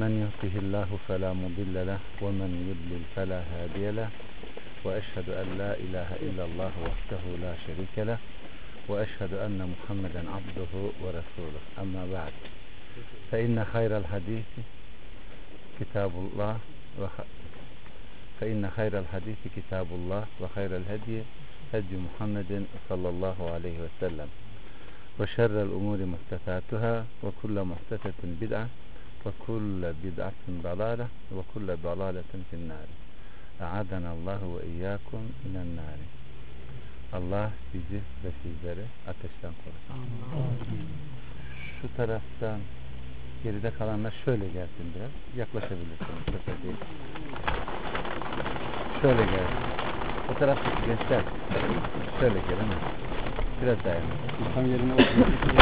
من يهده الله فلا مضل له ومن يضلل فلا هادي له وأشهد أن لا إله إلا الله وحده لا شريك له وأشهد أن محمدا عبده ورسوله أما بعد فإن خير الحديث كتاب الله وخير الهدي هدي محمد صلى الله عليه وسلم وشر الأمور محدثاتها وكل محدثة بدعة وكل بدعة ضلالة وكل ضلالة في النار أعاذنا الله وإياكم من النار. Allah bizi ve sizleri ateşten korusun. Şu taraftan geride kalanlar şöyle gelsin biraz. Yaklaşabilirsiniz. Değil. Şöyle gelsin. O taraftaki gençler şöyle gelin. Biraz dayanın. Tam yerine oturup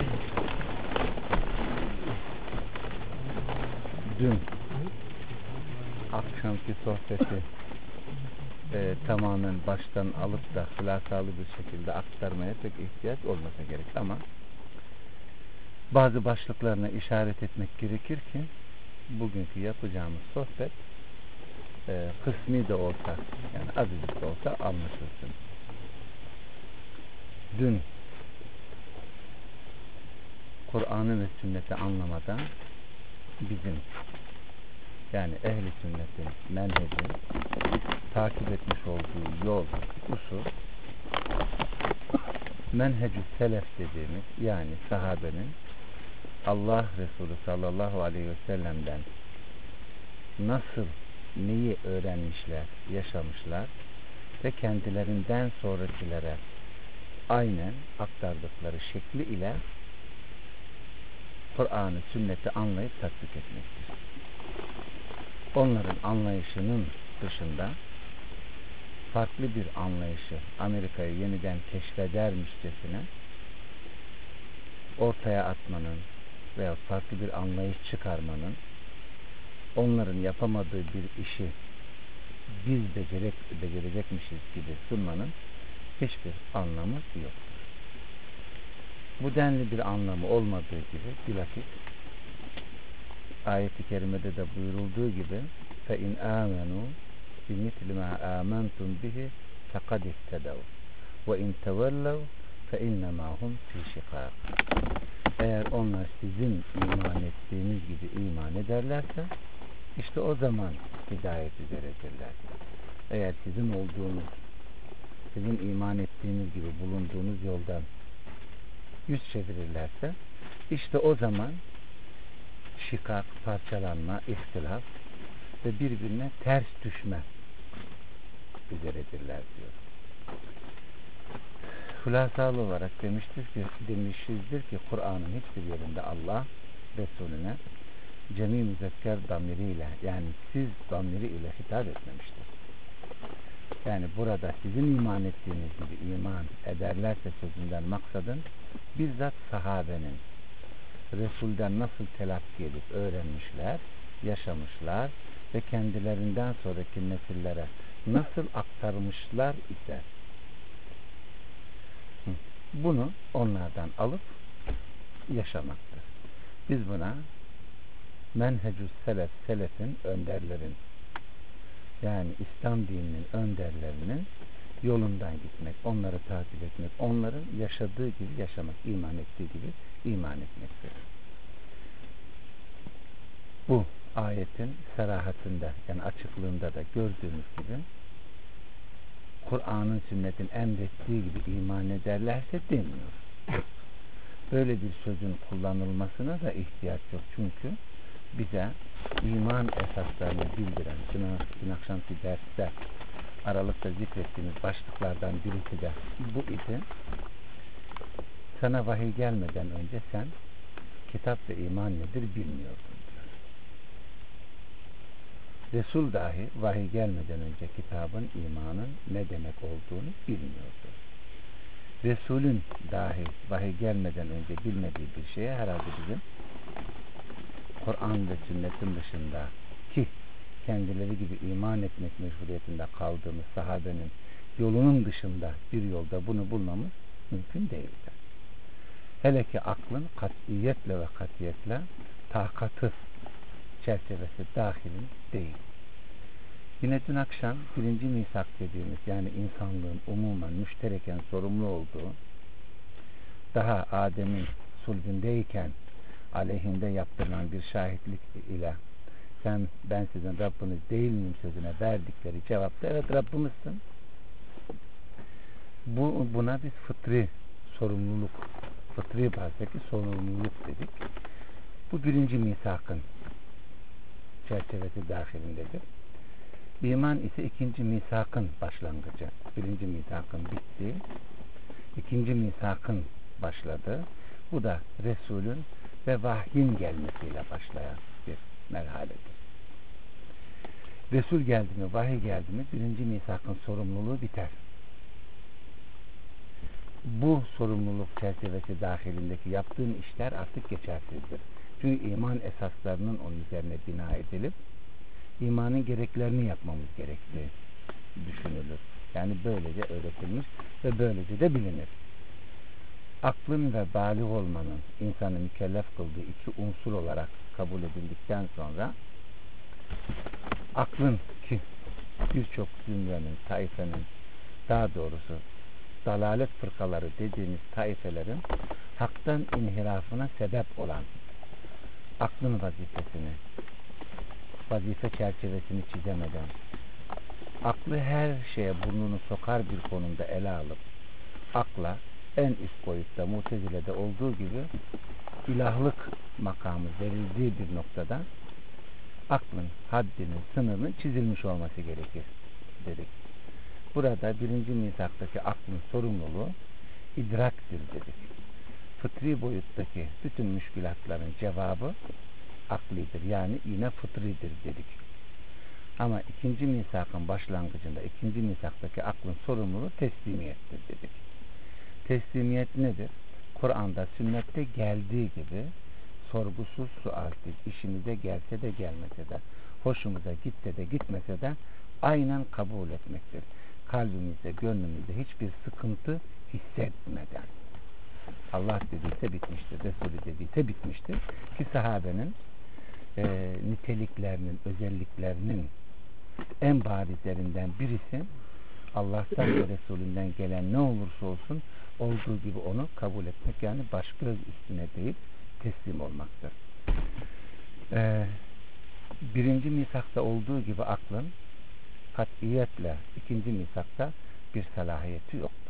dün akşamki sohbeti tamamen baştan alıp da hılasalı bir şekilde aktarmaya pek ihtiyaç olmasa gerek ama bazı başlıklarına işaret etmek gerekir ki bugünkü yapacağımız sohbet kısmi de olsa yani azıcık da olsa anlaşılsın. Dün Kur'an'ı ve sünneti anlamada bizim yani ehli sünnetin menheci takip etmiş olduğu yol, usul menhecü selef dediğimiz yani sahabenin Allah Resulü sallallahu aleyhi ve sellem'den nasıl neyi öğrenmişler, yaşamışlar ve kendilerinden sonrakilere aynen aktardıkları şekli ile Kur'an'ı, sünneti anlayıp tatbik etmektir. Onların anlayışının dışında farklı bir anlayışı Amerika'yı yeniden keşfedermişçesine ortaya atmanın veya farklı bir anlayış çıkarmanın onların yapamadığı bir işi biz becerecekmişiz gibi sunmanın hiçbir anlamı yoktur. Bu denli bir anlamı olmadığı gibi bilakis ayet-i kerimede de buyurulduğu gibi فَاِنْ آمَنُوا بِمِثْلِ مَا آمَنْتُمْ بِهِ فَقَدْ اِهْتَدَوْا وَاِنْ تَوَلَّوْا فَاِنَّمَا هُمْ فِي شِقَاقٍ. Eğer onlar sizin iman ettiğiniz gibi iman ederlerse işte o zaman hidayet üzeredirler. Eğer sizin iman ettiğiniz gibi bulunduğunuz yoldan yüz çevirirlerse işte o zaman şikak, parçalanma, ihtilaf ve birbirine ters düşme üzeredirler diyor. Hulasalı olarak demişizdir ki Kur'an'ın hiçbir yerinde Allah Resulüne cemi müzekker damiriyle yani siz damiri ile hitap etmemiştir. Yani burada sizin iman ettiğiniz gibi iman ederlerse sözünden maksadın bizzat sahabenin Resul'den nasıl telakki edip öğrenmişler, yaşamışlar ve kendilerinden sonraki nesillere nasıl aktarmışlar ise bunu onlardan alıp yaşamaktır. Biz buna menhecü selef, selefin, önderlerin yani İslam dininin önderlerinin yolundan gitmek, onları takip etmek, onların yaşadığı gibi yaşamak, iman ettiği gibi iman etmektir. Bu ayetin serahatinde yani açıklığında da gördüğümüz gibi Kur'an'ın, sünnetin emrettiği gibi iman ederlerse demiyor. Böyle bir sözün kullanılmasına da ihtiyaç yok. Çünkü bize iman esaslarını bildiren dün akşamki derste aralıkta zikrettiğimiz başlıklardan birisi de bu idi. Sana vahiy gelmeden önce sen kitap ve iman nedir bilmiyordun diyor. Resul dahi vahiy gelmeden önce kitabın, imanın ne demek olduğunu bilmiyordu. Resulün dahi vahiy gelmeden önce bilmediği bir şeye herhalde bizim Kur'an ve sünnetin dışında ki kendileri gibi iman etmek mecburiyetinde kaldığımız sahabenin yolunun dışında bir yolda bunu bulmamız mümkün değildir. Hele ki aklın katiyetle ve katiyetle takatı çerçevesi dahilin değil. Yine dün akşam birinci misak dediğimiz, yani insanlığın umumen müştereken sorumlu olduğu, daha Adem'in sulbündeyken aleyhinde yaptırılan bir şahitlik ile ben sizin Rabbiniz değil miyim sözüne verdikleri cevapta evet Rabbimizsin. Buna biz fıtri sorumluluk, fıtri bazdaki sorumluluk dedik. Bu birinci misakın çerçevesi dahilindedir. İman ise ikinci misakın başlangıcı. Birinci misakın bitti. İkinci misakın başladı. Bu da Resulün ve vahyin gelmesiyle başlayan bir merhaledir. Resul geldi mi, vahiy geldi mi birinci misakın sorumluluğu biter. Bu sorumluluk çerçevesi dahilindeki yaptığın işler artık geçersizdir. Çünkü iman esaslarının onun üzerine bina edilip imanın gereklerini yapmamız gerektiği düşünülür. Yani böylece öğretilmiş ve böylece de bilinir. Aklın ve bâlig olmanın insanı mükellef kıldığı iki unsur olarak kabul edildikten sonra aklın ki birçok zümrenin, taifenin, daha doğrusu dalalet fırkaları dediğimiz taifelerin haktan inhirafına sebep olan aklın vazifesini, vazife çerçevesini çizemeden, aklı her şeye burnunu sokar bir konumda ele alıp akla en üst boyutta Mutezile'de olduğu gibi ilahlık makamı verildiği bir noktada aklın haddinin, sınırının çizilmiş olması gerekir dedik. Burada birinci misaktaki aklın sorumluluğu idraktir dedik. Fıtri boyuttaki bütün müşkülatların cevabı aklidir. Yani yine fıtridir dedik. Ama ikinci misakın başlangıcında ikinci misaktaki aklın sorumluluğu teslimiyettir dedik. Teslimiyet nedir? Kur'an'da, sünnette geldiği gibi sorgusuz sualsiz, işimize gelse de gelmese de, hoşumuza gitse de gitmese de aynen kabul etmektir. Kalbimizde, gönlümüzde hiçbir sıkıntı hissetmeden. Allah dediyse bitmiştir, Resulü dediyse bitmiştir. Ki sahabenin niteliklerinin, özelliklerinin en barizlerinden birisi Allah'tan ve Resulünden gelen ne olursa olsun olduğu gibi onu kabul etmek, yani baş göz üstüne deyip teslim olmaktır. Birinci misakta olduğu gibi aklın katiyetle ikinci misakta bir salahiyeti yoktur.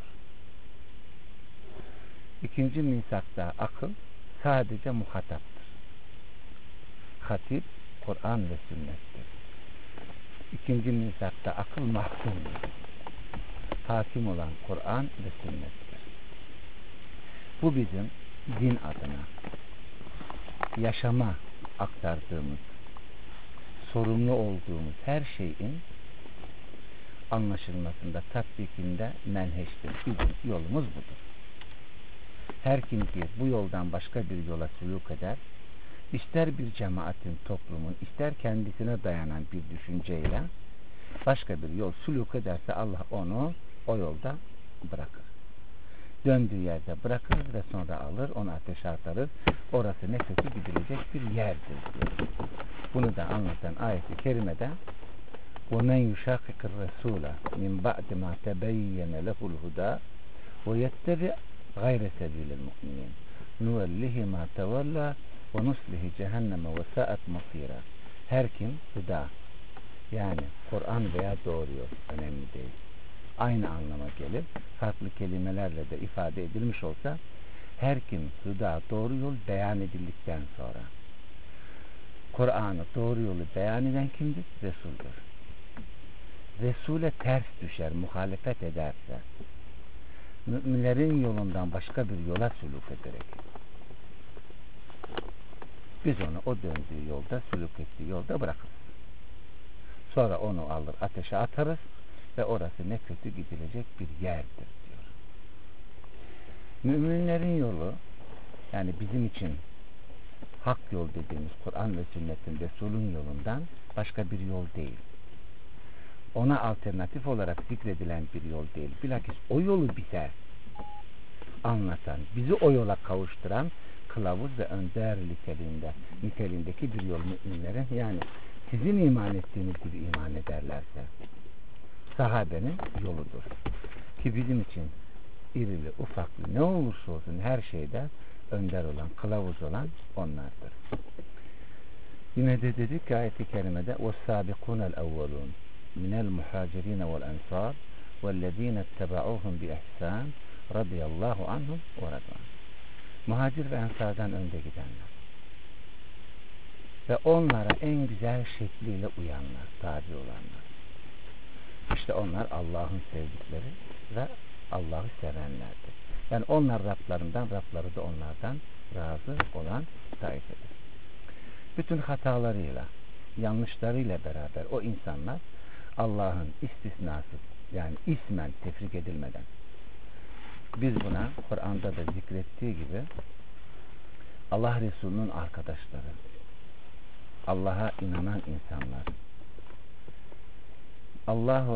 İkinci misakta akıl sadece muhataptır. Hatip Kur'an ve sünnettir. İkinci misakta akıl mahkumdur. Hakim olan Kur'an ve sünnettir. Bu bizim din adına yaşama aktardığımız, sorumlu olduğumuz her şeyin anlaşılmasında, tatbikinde menheştir. Bizim yolumuz budur. Her kim ki bu yoldan başka bir yola sülûk eder, ister bir cemaatin, toplumun, ister kendisine dayanan bir düşünceyle başka bir yol sülûk ederse Allah onu o yolda bırakır. Döndüğü yerde bırakırız ve sonra alır, onu ateşe atarız. Orası ne kötü gidilecek bir yerdir diyor. Bunu da anlatan ayet-i kerimede وَمَنْ يُشَاقِقِ الرَّسُولَ مِنْ بَعْدِ مَا تَبَيَّنَ لَهُ الْهُدَى وَيَتَّبِعْ غَيْرَ سَبِيلِ الْمُؤْمِنِينَ نُوَلِّهِ مَا تَوَلَّى وَنُصْلِهِ جَهَنَّمَ وَسَاءَتْ مَصِيرًا. Her kim huda, yani Kur'an veya doğru yol, önemli değil, aynı anlama gelir, farklı kelimelerle de ifade edilmiş olsa, her kim huda, doğru yol beyan edildikten sonra Kur'an'ı, doğru yolu beyan eden kimdir? Resul'dür. Resul'e ters düşer, muhalefet ederse, müminlerin yolundan başka bir yola sülûk ederek, biz onu o döndüğü yolda, sülûk ettiği yolda bırakırız. Sonra onu alır, ateşe atarız ve orası ne kötü gidilecek bir yerdir diyor. Müminlerin yolu, yani bizim için hak yol dediğimiz Kur'an ve sünnetin, Resul'ün yolundan başka bir yol değil. Ona alternatif olarak zikredilen bir yol değil. Bilakis o yolu bize anlatan, bizi o yola kavuşturan, kılavuz ve önder niteliğindeki bir yol müminlerin, yani sizin iman ettiğiniz gibi iman ederlerse sahabenin yoludur. Ki bizim için irili ufaklı ne olursa olsun her şeyde önder olan, kılavuz olan onlardır. Yine de dedik ki ayet-i kerimede وَالسَّابِقُونَ الْاَوَّلُونَ مِنَ الْمُحَاجِرِينَ وَالْاَنْصَارِ وَالَّذ۪ينَ اتَّبَعُوهُمْ بِإِحْسَانٍ رَضِيَ اللّٰهُ عَنْهُمْ وَرَضُوَانْ. Muhacir ve ensardan önde gidenler ve onlara en güzel şekliyle uyanlar, tabi olanlar. İşte onlar Allah'ın sevdikleri ve Allah'ı sevenlerdir. Yani onlar Rablarından, Rabları da onlardan razı olan taifedir. Bütün hatalarıyla, yanlışlarıyla beraber o insanlar Allah'ın istisnasız, yani ismen tefrik edilmeden, biz buna Kur'an'da da zikrettiği gibi Allah Resulü'nün arkadaşları, Allah'a inanan insanlar, Allah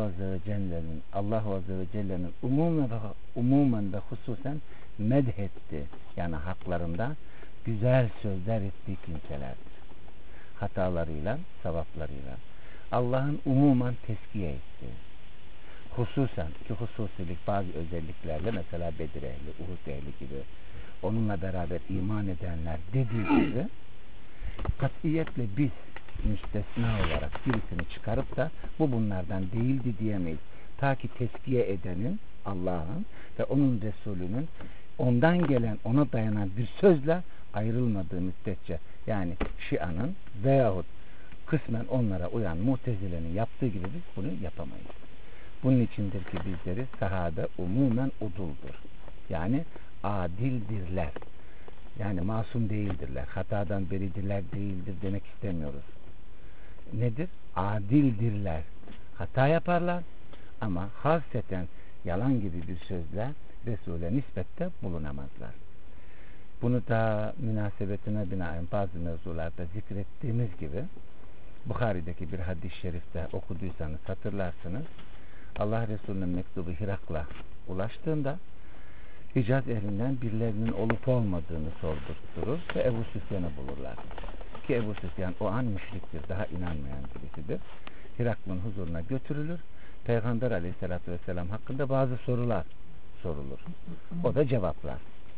Azze ve Celle'nin umumen ve hususen medhetti, yani haklarında güzel sözler ettiği kimselerdir. Hatalarıyla, sevaplarıyla Allah'ın umumen teskiye ettiği, hususen ki hususilik bazı özelliklerle, mesela Bedir ehli, Uhud ehli gibi, onunla beraber iman edenler dediği gibi katiyetle biz müstesna olarak birisini çıkarıp da bu bunlardan değildi diyemeyiz. Ta ki teskiye edenin, Allah'ın ve onun Resulünün ondan gelen, ona dayanan bir sözle ayrılmadığı müddetçe, yani Şia'nın veyahut kısmen onlara uyan Mutezile'nin yaptığı gibi biz bunu yapamayız. Bunun içindir ki bizleri sahabe umumen uduldur. Yani adildirler. Yani masum değildirler. Hatadan beridirler değildir demek istemiyoruz. Nedir? Adildirler. Hata yaparlar ama hasreten yalan gibi bir sözle Resul'e nispette bulunamazlar. Bunu da münasebetine binaen bazı mevzularda zikrettiğimiz gibi Bukhari'deki bir hadis-i şerifte okuduysanız hatırlarsınız. Allah Resulü'nün mektubu Hirak'la ulaştığında Hicaz ehlinden birilerinin olup olmadığını sordurtturur ve Ebu Süfyan'ı bulurlar. Ki Ebu Süfyan o an müşriktir, daha inanmayan birisidir. Hirakl'ın huzuruna götürülür. Peygamber Aleyhisselatü Vesselam hakkında bazı sorular sorulur. O da cevaplar.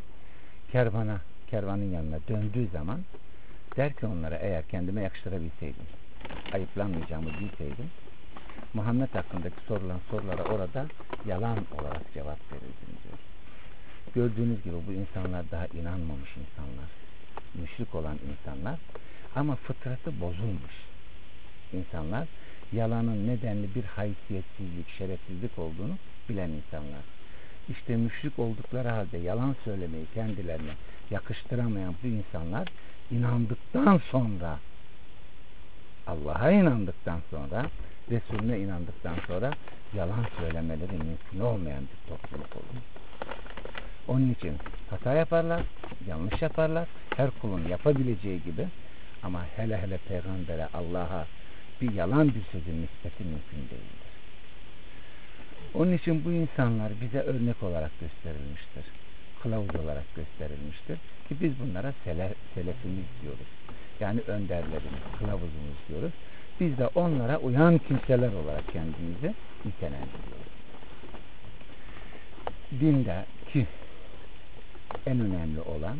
Kervanın yanına döndüğü zaman der ki onlara, eğer kendime yakıştırabilseydim, ayıplanmayacağımı bilseydim, Muhammed hakkındaki sorulan sorulara orada yalan olarak cevap verirdim diyor. Gördüğünüz gibi bu insanlar daha inanmamış insanlar, müşrik olan insanlar ama fıtratı bozulmuş insanlar, yalanın nedenli bir haysiyetsizlik, şerefsizlik olduğunu bilen insanlar. İşte müşrik oldukları halde yalan söylemeyi kendilerine yakıştıramayan bu insanlar inandıktan sonra, Allah'a inandıktan sonra, Resulüne inandıktan sonra yalan söylemeleri mümkün olmayan bir topluluk olur. Onun için hata yaparlar, yanlış yaparlar, her kulun yapabileceği gibi, ama hele hele Peygamber'e, Allah'a bir yalan bir sözün nispeti mümkün değildir. Onun için bu insanlar bize örnek olarak gösterilmiştir. Kılavuz olarak gösterilmiştir. Ki biz bunlara selefimiz diyoruz. Yani önderlerimiz, kılavuzumuz diyoruz. Biz de onlara uyan kimseler olarak kendimizi nitelendiriyoruz. Dinde ki en önemli olan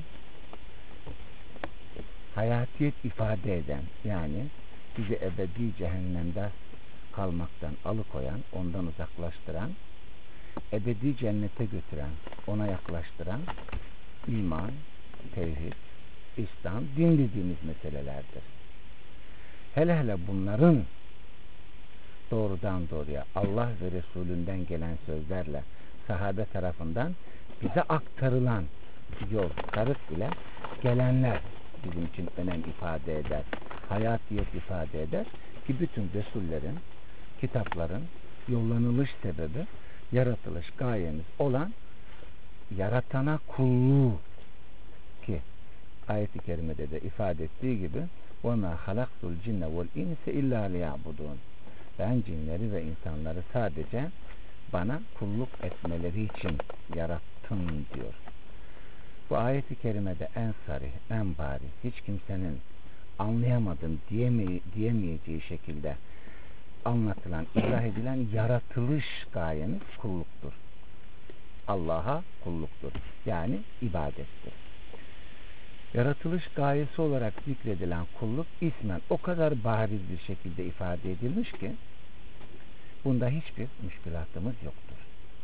hayatiyet ifade eden, yani bizi ebedi cehennemde kalmaktan alıkoyan, ondan uzaklaştıran, ebedi cennete götüren, ona yaklaştıran iman, tevhid, İslam, din dediğimiz meselelerdir. Hele hele bunların doğrudan doğruya Allah ve Resulünden gelen sözlerle sahabe tarafından bize aktarılan yol, tarif ile gelenler bizim için önem ifade eder, hayatiyet ifade eder ki bütün Resullerin, kitapların yollanılış sebebi, yaratılış gayemiz olan yaratana kulluğu, ki ayet-i kerimede de ifade ettiği gibi وَمَا خَلَقْتُ الْجِنَّ وَالْاِنْسَ اِلَّا لِيَعْبُدُونَ, ben cinleri ve insanları sadece bana kulluk etmeleri için yarattım diyor. Bu ayeti kerimede en sarih, en bariz, hiç kimsenin anlayamadım diyemeyeceği şekilde anlatılan, izah edilen yaratılış gayemiz kulluktur. Allah'a kulluktur. Yani ibadettir. Yaratılış gayesi olarak zikredilen kulluk ismen o kadar bariz bir şekilde ifade edilmiş ki bunda hiçbir müşkülatımız yoktur.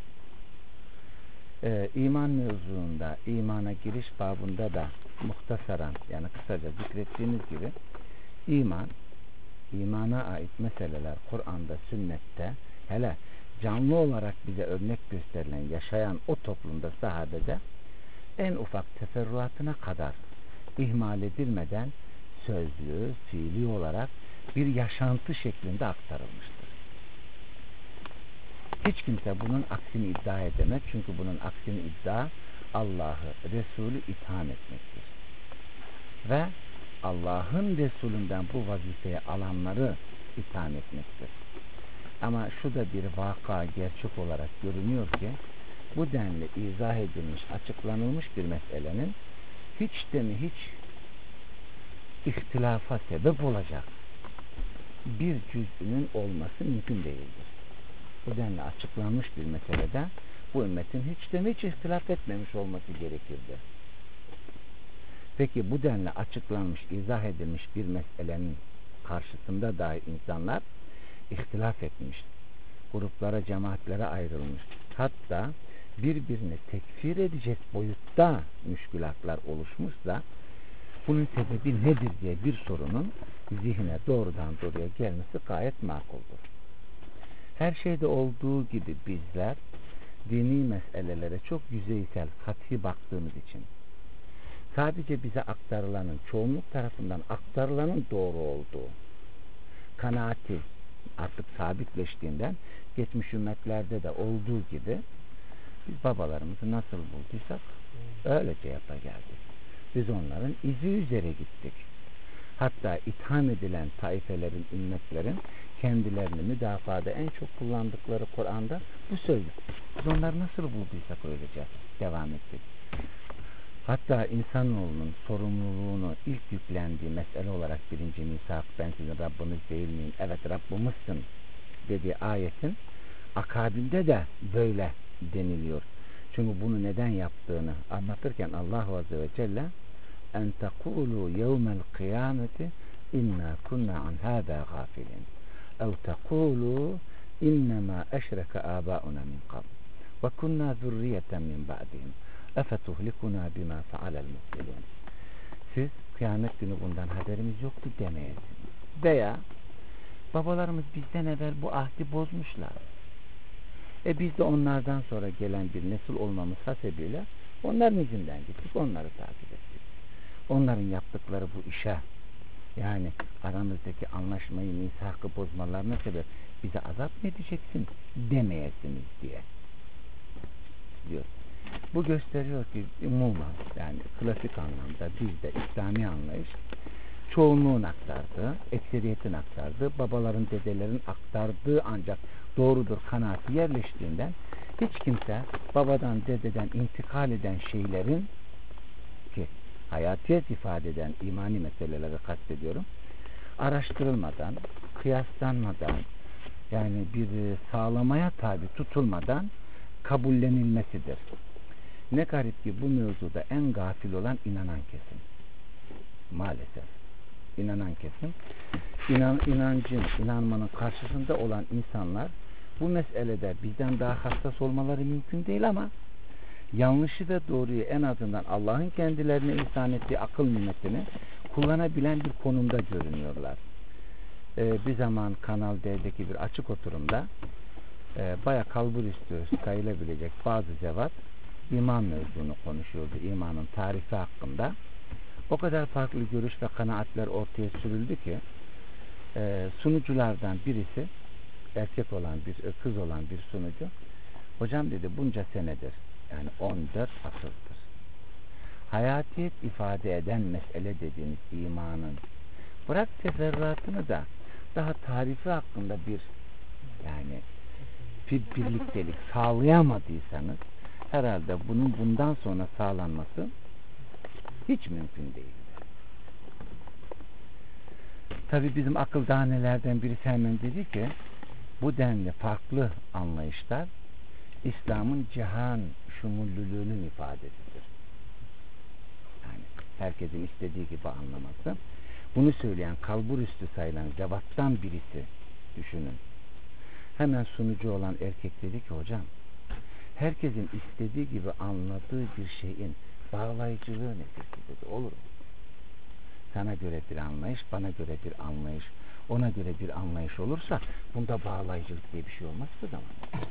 İman mevzuunda, imana giriş babında da muhtasaran, yani kısaca zikrettiğimiz gibi imana ait meseleler Kur'an'da, sünnette, hele canlı olarak bize örnek gösterilen, yaşayan o toplumda, sahabede en ufak teferruatına kadar ihmal edilmeden sözlü, fiili olarak bir yaşantı şeklinde aktarılmıştır. Hiç kimse bunun aksini iddia edemez. Çünkü bunun aksini iddia Allah'ı, Resulü itham etmektir. Ve Allah'ın Resulünden bu vazifeyi alanları itham etmektir. Ama şu da bir vaka, gerçek olarak görünüyor ki bu denli izah edilmiş, açıklanılmış bir meselenin hiç de mi hiç ihtilafa sebep olacak bir cüz'ünün olması mümkün değildir. Bu denli açıklanmış bir meselede bu ümmetin hiç de mi hiç ihtilaf etmemiş olması gerekirdi. Peki bu denli açıklanmış, izah edilmiş bir meselenin karşısında dahi insanlar ihtilaf etmiş, gruplara, cemaatlere ayrılmış, hatta birbirini tekfir edecek boyutta müşkülatlar oluşmuşsa bunun sebebi nedir diye bir sorunun zihne doğrudan doğruya gelmesi gayet makuldur. Her şeyde olduğu gibi bizler dini meselelere çok yüzeysel, katı baktığımız için sadece bize aktarılanın, çoğunluk tarafından aktarılanın doğru olduğu kanaati artık sabitleştiğinden geçmiş ümmetlerde de olduğu gibi biz babalarımızı nasıl bulduysak öylece yapa geldik. Biz onların izi üzere gittik. Hatta itham edilen taifelerin, ümmetlerin kendilerini müdafaada en çok kullandıkları Kur'an'da bu sözlük. Biz onları nasıl bulduysak öylece devam ettik. Hatta insanoğlunun sorumluluğunu ilk yüklendiği mesele olarak birinci misak, ben sizin Rabbiniz değil miyim? Evet Rabbimizsin dediği ayetin akabinde de böyle deniliyor. Çünkü bunu neden yaptığını anlatırken Allah Azze ve Celle en tekulu yevmel kıyameti inna kunna an hâdâ gâfilin ev tekulu innema eşreke âbâuna min qabl ve kunna zürriyeten min ba'dihim efetuhlikuna bima fealel mufsidun. Siz kıyamet günü bundan haberimiz yoktu demeyesiniz. Veya babalarımız bizden evvel bu ahdi bozmuşlar. Biz de onlardan sonra gelen bir nesil olmamız hasebiyle onların izinden gittik, onları takip ettik. Onların yaptıkları bu işe, yani aramızdaki anlaşmayı, misakı bozmalarına sebep bize azap mı edeceksin demeyesiniz diye diyor. Bu gösteriyor ki umuman, yani klasik anlamda bizde İslami anlayış çoğunluğun aktardığı, ekseriyetin aktardığı, babaların, dedelerin aktardığı ancak doğrudur kanaati yerleştiğinden hiç kimse babadan, dededen intikal eden şeylerin ki hayatiyet ifade eden imani meseleleri kastediyorum, araştırılmadan, kıyaslanmadan, yani bir sağlamaya tabi tutulmadan kabullenilmesidir. Ne garip ki bu mevzuda en gafil olan inanan kesim. Maalesef. İnanan kesim. İnancın, inanmanın karşısında olan insanlar bu meselede bizden daha hassas olmaları mümkün değil ama yanlışı ve doğruyu en azından Allah'ın kendilerine ihsan ettiği akıl nimetini kullanabilen bir konumda görünüyorlar. Bir zaman Kanal D'deki bir açık oturumda bayağı kalbur üstü sayılabilecek bazı zevat iman mevzunu konuşuyordu. İmanın tarifi hakkında. O kadar farklı görüş ve kanaatler ortaya sürüldü ki sunuculardan birisi, erkek olan bir, kız olan bir sunucu, hocam dedi bunca senedir, yani 14 asırdır hayatiyet ifade eden mesele dediğiniz imanın bırak teferruatını da daha tarifi hakkında bir yani bir birliktelik sağlayamadıysanız herhalde bunun bundan sonra sağlanması Hiç mümkün değildir. Tabi bizim akıl danelerden birisi hemen dedi ki bu denli farklı anlayışlar İslam'ın cihan şumullülüğünün ifadesidir. Yani herkesin istediği gibi anlaması. Bunu söyleyen kalburüstü sayılan zevattan birisi düşünün. Hemen sunucu olan erkek dedi ki hocam herkesin istediği gibi anladığı bir şeyin bağlayıcılığı nedir ki dedi. Olur mu? Sana göre bir anlayış, bana göre bir anlayış, ona göre bir anlayış olursa bunda bağlayıcılık diye bir şey olmaz ki zaman.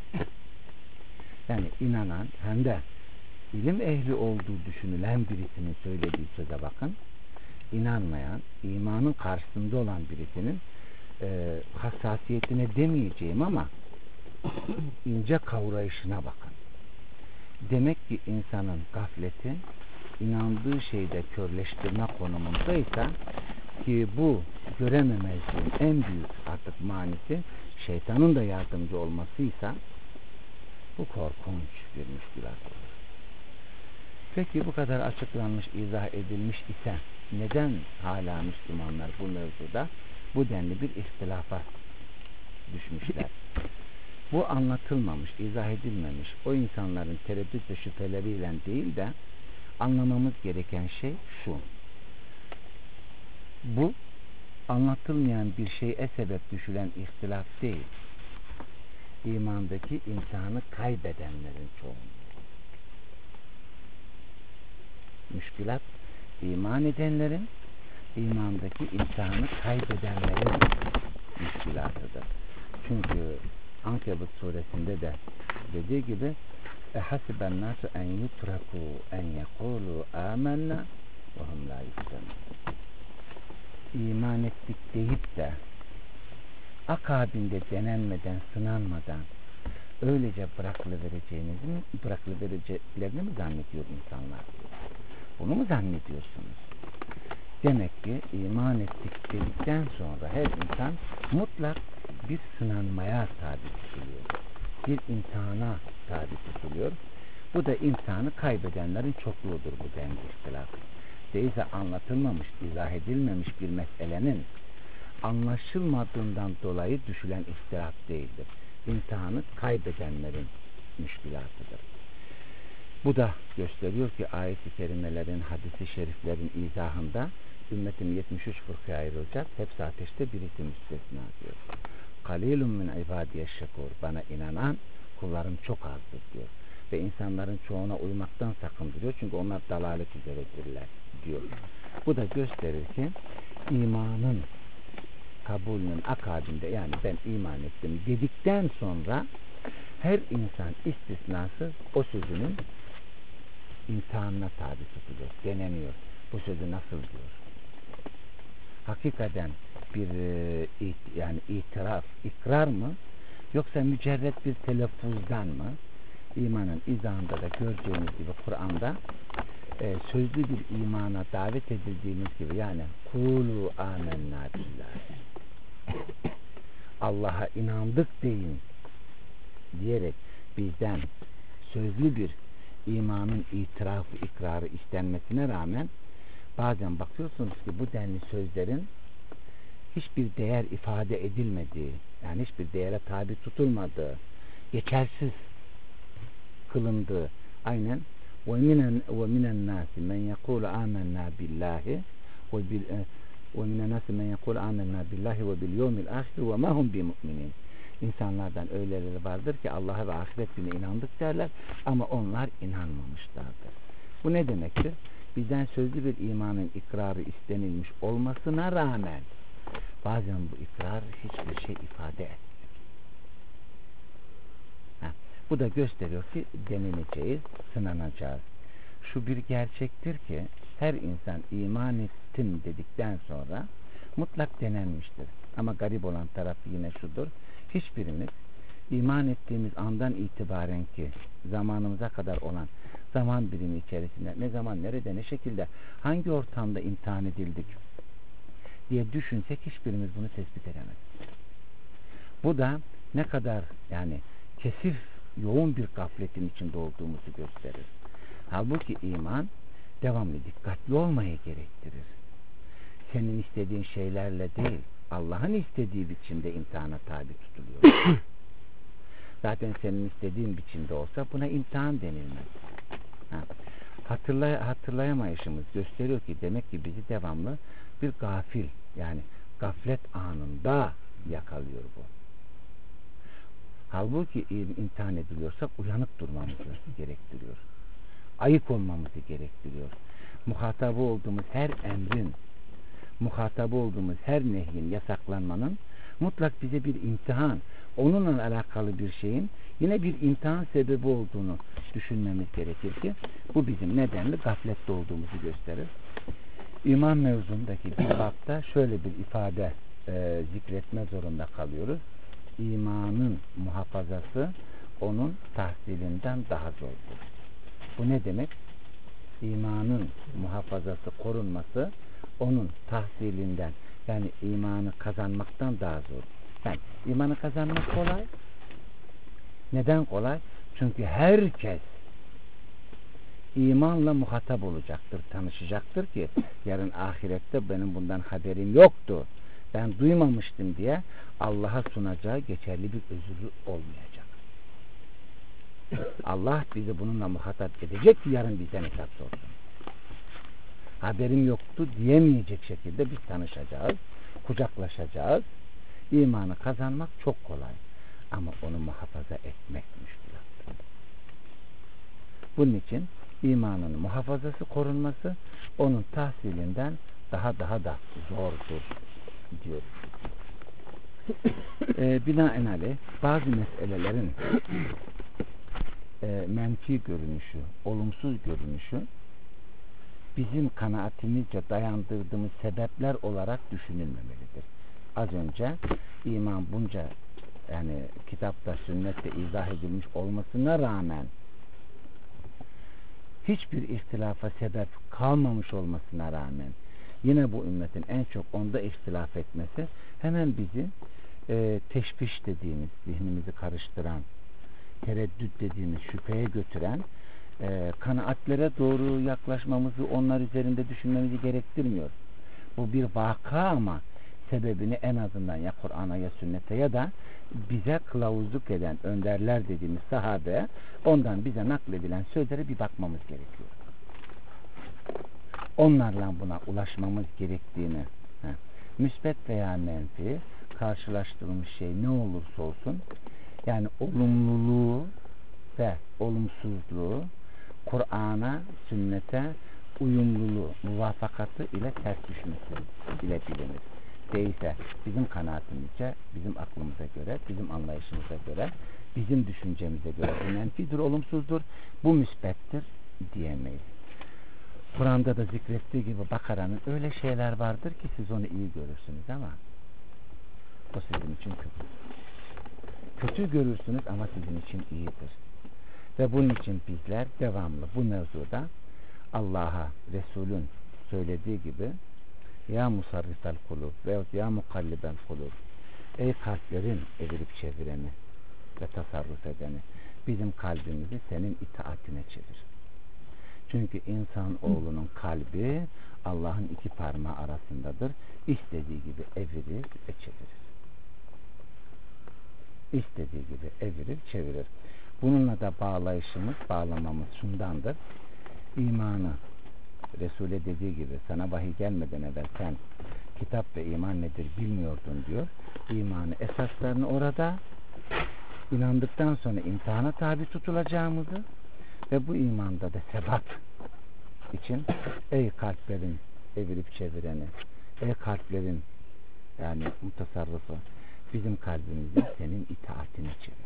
Yani inanan hem de ilim ehli olduğu düşünülen birisinin söylediği söze bakın. İnanmayan, imanın karşısında olan birisinin hassasiyetine demeyeceğim ama ince kavrayışına bakın. Demek ki insanın gafleti inandığı şeyde körleştirme konumundaysa ki bu görememezliğin en büyük artık manisi şeytanın da yardımcı olmasıysa bu korkunç bir müşkülat olur. Peki bu kadar açıklanmış, izah edilmiş ise neden hala Müslümanlar bu mevzuda bu denli bir ihtilafa düşmüşler? Bu anlatılmamış, izah edilmemiş o insanların tereddüt ve şüpheleriyle değil de anlamamız gereken şey şu. Bu anlatılmayan bir şeye sebep düşülen ihtilaf değil. İmandaki imtihanı kaybedenlerin çoğunluğu. Müşkülat iman edenlerin, imandaki imtihanı kaybedenlerin müşkülatıdır. Çünkü Ankebut suresinde de dediği gibi ehasiben nasu en yutraku en yekulu amennâ ve hum la yuftanûn. İman ettik deyip de akabinde denenmeden, sınanmadan öylece bırakılıvereceklerini mi zannediyor insanlar? Bunu mu zannediyorsunuz? Demek ki iman ettik dedikten sonra her insan mutlak bir sınanmaya tabi tutuluyor. Bir imtihana tabi tutuluyor. Bu da imtihanı kaybedenlerin çokluğudur bu denli ihtilaf. Değilse anlatılmamış, izah edilmemiş bir meselenin anlaşılmadığından dolayı düşülen ihtilaf değildir. İmtihanı kaybedenlerin müşkülatıdır. Bu da gösteriyor ki ayet-i kerimelerin, hadis-i şeriflerin izahında ümmetin 73 fırkaya ayrılacak. Hepsi ateşte, birisi müstesna diyor. Kalilun min ibadiye şekur. Bana inanan kullarım çok azdır diyor. Ve insanların çoğuna uymaktan sakındırıyor. Çünkü onlar dalalet üzeredirler diyor. Bu da gösterir ki imanın kabulünün akabinde, yani ben iman ettim dedikten sonra her insan istisnasız o sözünün imtihanına tabi tutuluyor, deneniyor. Bu sözü nasıl diyor? Hakikaten bir yani itiraf, ikrar mı? Yoksa mücerret bir telaffuzdan mı? İmanın izahında da göreceğiniz gibi Kur'an'da sözlü bir imana davet edildiğimiz gibi, yani kulu amennâ billahi, Allah'a inandık deyin diyerek bizden sözlü bir imanın itirafı, ikrarı istenmesine rağmen bazen bakıyorsunuz ki bu denli sözlerin hiçbir değer ifade edilmediği, yani hiçbir değere tabi tutulmadığı, geçersiz kılındığı, aynen وَمِنَ النَّاسِ مَنْ يَقُولُ آمَنَّا بِاللّٰهِ وَمِنَ النَّاسِ مَنْ يَقُولُ آمَنَّا بِاللّٰهِ وَبِالْيَوْمِ الْآخِرِ وَمَا هُمْ بِمُؤْمِنِينَ. İnsanlardan öyleleri vardır ki Allah'a ve ahiret gününe inandık derler ama onlar inanmamışlardır. Bu ne demektir? Bizden sözlü bir imanın ikrarı istenilmiş olmasına rağmen bazen bu ikrar hiçbir şey ifade etmiyor. Bu da gösteriyor ki deneneceğiz, sınanacağız. Şu bir gerçektir ki her insan iman ettim dedikten sonra mutlak denenmiştir. Ama garip olan tarafı yine şudur: hiçbirimiz iman ettiğimiz andan itibaren ki zamanımıza kadar olan zaman birimi içerisinde ne zaman, nerede, ne şekilde, hangi ortamda imtihan edildik diye düşünsek hiçbirimiz bunu tespit edemez. Bu da ne kadar yani kesif, yoğun bir gafletin içinde olduğumuzu gösterir. Halbuki iman devamlı dikkatli olmayı gerektirir. Senin istediğin şeylerle değil, Allah'ın istediği biçimde imtihana tabi tutuluyor. Zaten senin istediğin biçimde olsa buna imtihan denilmez. Hatırlayamayışımız gösteriyor ki demek ki bizi devamlı bir gafil, yani gaflet anında yakalıyor bu. Halbuki imtihan ediliyorsak uyanık durmamızı gerektiriyor. Ayık olmamızı gerektiriyor. Muhatabı olduğumuz her emrin, muhatabı olduğumuz her nehyin, yasaklanmanın mutlak bize bir imtihan, onunla alakalı bir şeyin yine bir imtihan sebebi olduğunu düşünmemiz gerekir ki bu bizim nedenli gaflette olduğumuzu gösterir. İman mevzundaki bir bapta şöyle bir ifade zikretme zorunda kalıyoruz. İmanın muhafazası onun tahsilinden daha zordur. Bu ne demek? İmanın muhafazası, korunması onun tahsilinden, yani imanı kazanmaktan daha zor. Yani imanı kazanmak kolay. Neden kolay? Çünkü herkes imanla muhatap olacaktır, tanışacaktır ki yarın ahirette benim bundan haberim yoktu, ben duymamıştım diye Allah'a sunacağı geçerli bir özrü olmayacak. Allah bizi bununla muhatap edecek ki yarın bizden hesap sorsun. Haberim yoktu diyemeyecek şekilde biz tanışacağız, kucaklaşacağız. İmanı kazanmak çok kolay ama onu muhafaza etmek müşkülattır. Bunun için imanın muhafazası, korunması onun tahsilinden daha da zordur diyor. Binaenaleyh bazı meselelerin menfi görünüşü, olumsuz görünüşü bizim kanaatimizce dayandırdığımız sebepler olarak düşünülmemelidir. Az önce iman bunca, yani kitapta, sünnette izah edilmiş olmasına rağmen hiçbir ihtilafa sebep kalmamış olmasına rağmen yine bu ümmetin en çok onda ihtilaf etmesi hemen bizi teşviş dediğimiz, zihnimizi karıştıran, tereddüt dediğimiz, şüpheye götüren kanaatlere doğru yaklaşmamızı, onlar üzerinde düşünmemizi gerektirmiyor. Bu bir vaka ama sebebini en azından ya Kur'an'a ya sünnete ya da bize kılavuzluk eden önderler dediğimiz sahabe, ondan bize nakledilen sözlere bir bakmamız gerekiyor. Onlarla buna ulaşmamız gerektiğini, müsbet veya menfi karşılaştırılmış şey ne olursa olsun, yani olumluluğu ve olumsuzluğu Kur'an'a, sünnete uyumluluğu, muvafakatı ile ters düşmesi ile bilinir. Değilse bizim kanaatimizce, bizim aklımıza göre, bizim anlayışımıza göre, bizim düşüncemize göre bu menfidir, olumsuzdur, bu müsbettir diyemeyiz. Kur'an'da da zikrettiği gibi Bakara'nın öyle şeyler vardır ki siz onu iyi görürsünüz ama o sizin için kötü. Kötü görürsünüz ama sizin için iyidir. Ve bunun için bizler devamlı bu mevzuda Allah'a, Resul'ün söylediği gibi ya musarrifel kulub veyahut ya mukallibel kulub, ey kalplerin evirip çevireni ve tasarruf edeni, bizim kalbimizi senin itaatine çevir. Çünkü insan oğlunun kalbi Allah'ın iki parmağı arasındadır. İstediği gibi evirir ve çevirir. İstediği gibi evirir, çevirir. Bununla da bağlamamız şundandır. İmanı Resul'e dediği gibi sana vahiy gelmeden evvel sen kitap ve iman nedir bilmiyordun diyor. İmanı esaslarını orada, inandıktan sonra imtihana tabi tutulacağımızı ve bu imanda da sebat için ey kalplerin evirip çevireni, ey kalplerin yani mutasarrıfı, bizim kalbimizi senin itaatine çevir.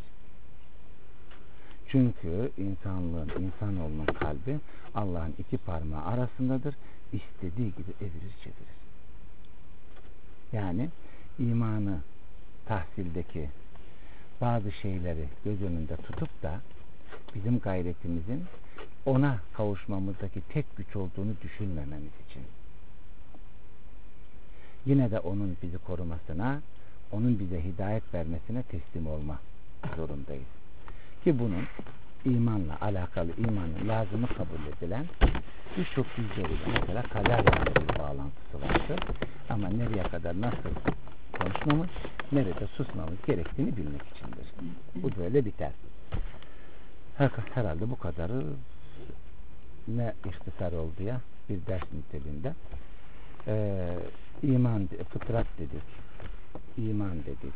Çünkü insanoğlunun kalbi Allah'ın iki parmağı arasındadır. İstediği gibi evirir çevirir. Yani imanı tahsildeki bazı şeyleri göz önünde tutup da bizim gayretimizin ona kavuşmamızdaki tek güç olduğunu düşünmememiz için. Yine de onun bizi korumasına, onun bize hidayet vermesine teslim olma zorundayız. Ki bunun imanla alakalı, imanın lazımı kabul edilen birçok yüzleriyle mesela kaderle bir bağlantısı vardır. Ama nereye kadar nasıl konuşmamız, nerede susmamız gerektiğini bilmek içindir. Bu böyle biter. Herhalde bu kadarı ne ihtisar oldu ya bir ders niteliğinde. İman, fıtrat dedik, iman dedik,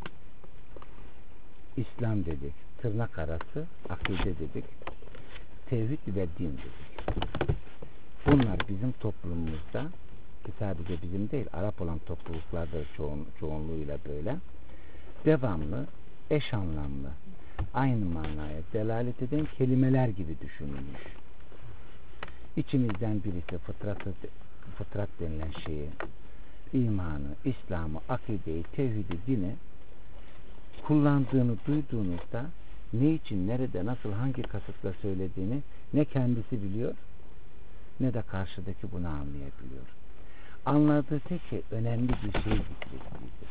İslam dedik, tırnak arası akide dedik, tevhid ve din dedik. Bunlar bizim toplumumuzda, ki sadece bizim değil, Arap olan topluluklarda çoğunluğuyla böyle devamlı, eş anlamlı, aynı manaya delalet eden kelimeler gibi düşünülmüş. İçimizden birisi fıtrat denilen şeyi, imanı, İslam'ı, akideyi, tevhidi, dini kullandığını duyduğunuzda ne için, nerede, nasıl, hangi kasıtla söylediğini ne kendisi biliyor ne de karşıdaki bunu anlayabiliyor. Anladığı tek şey önemli bir şey zikrettiğidir.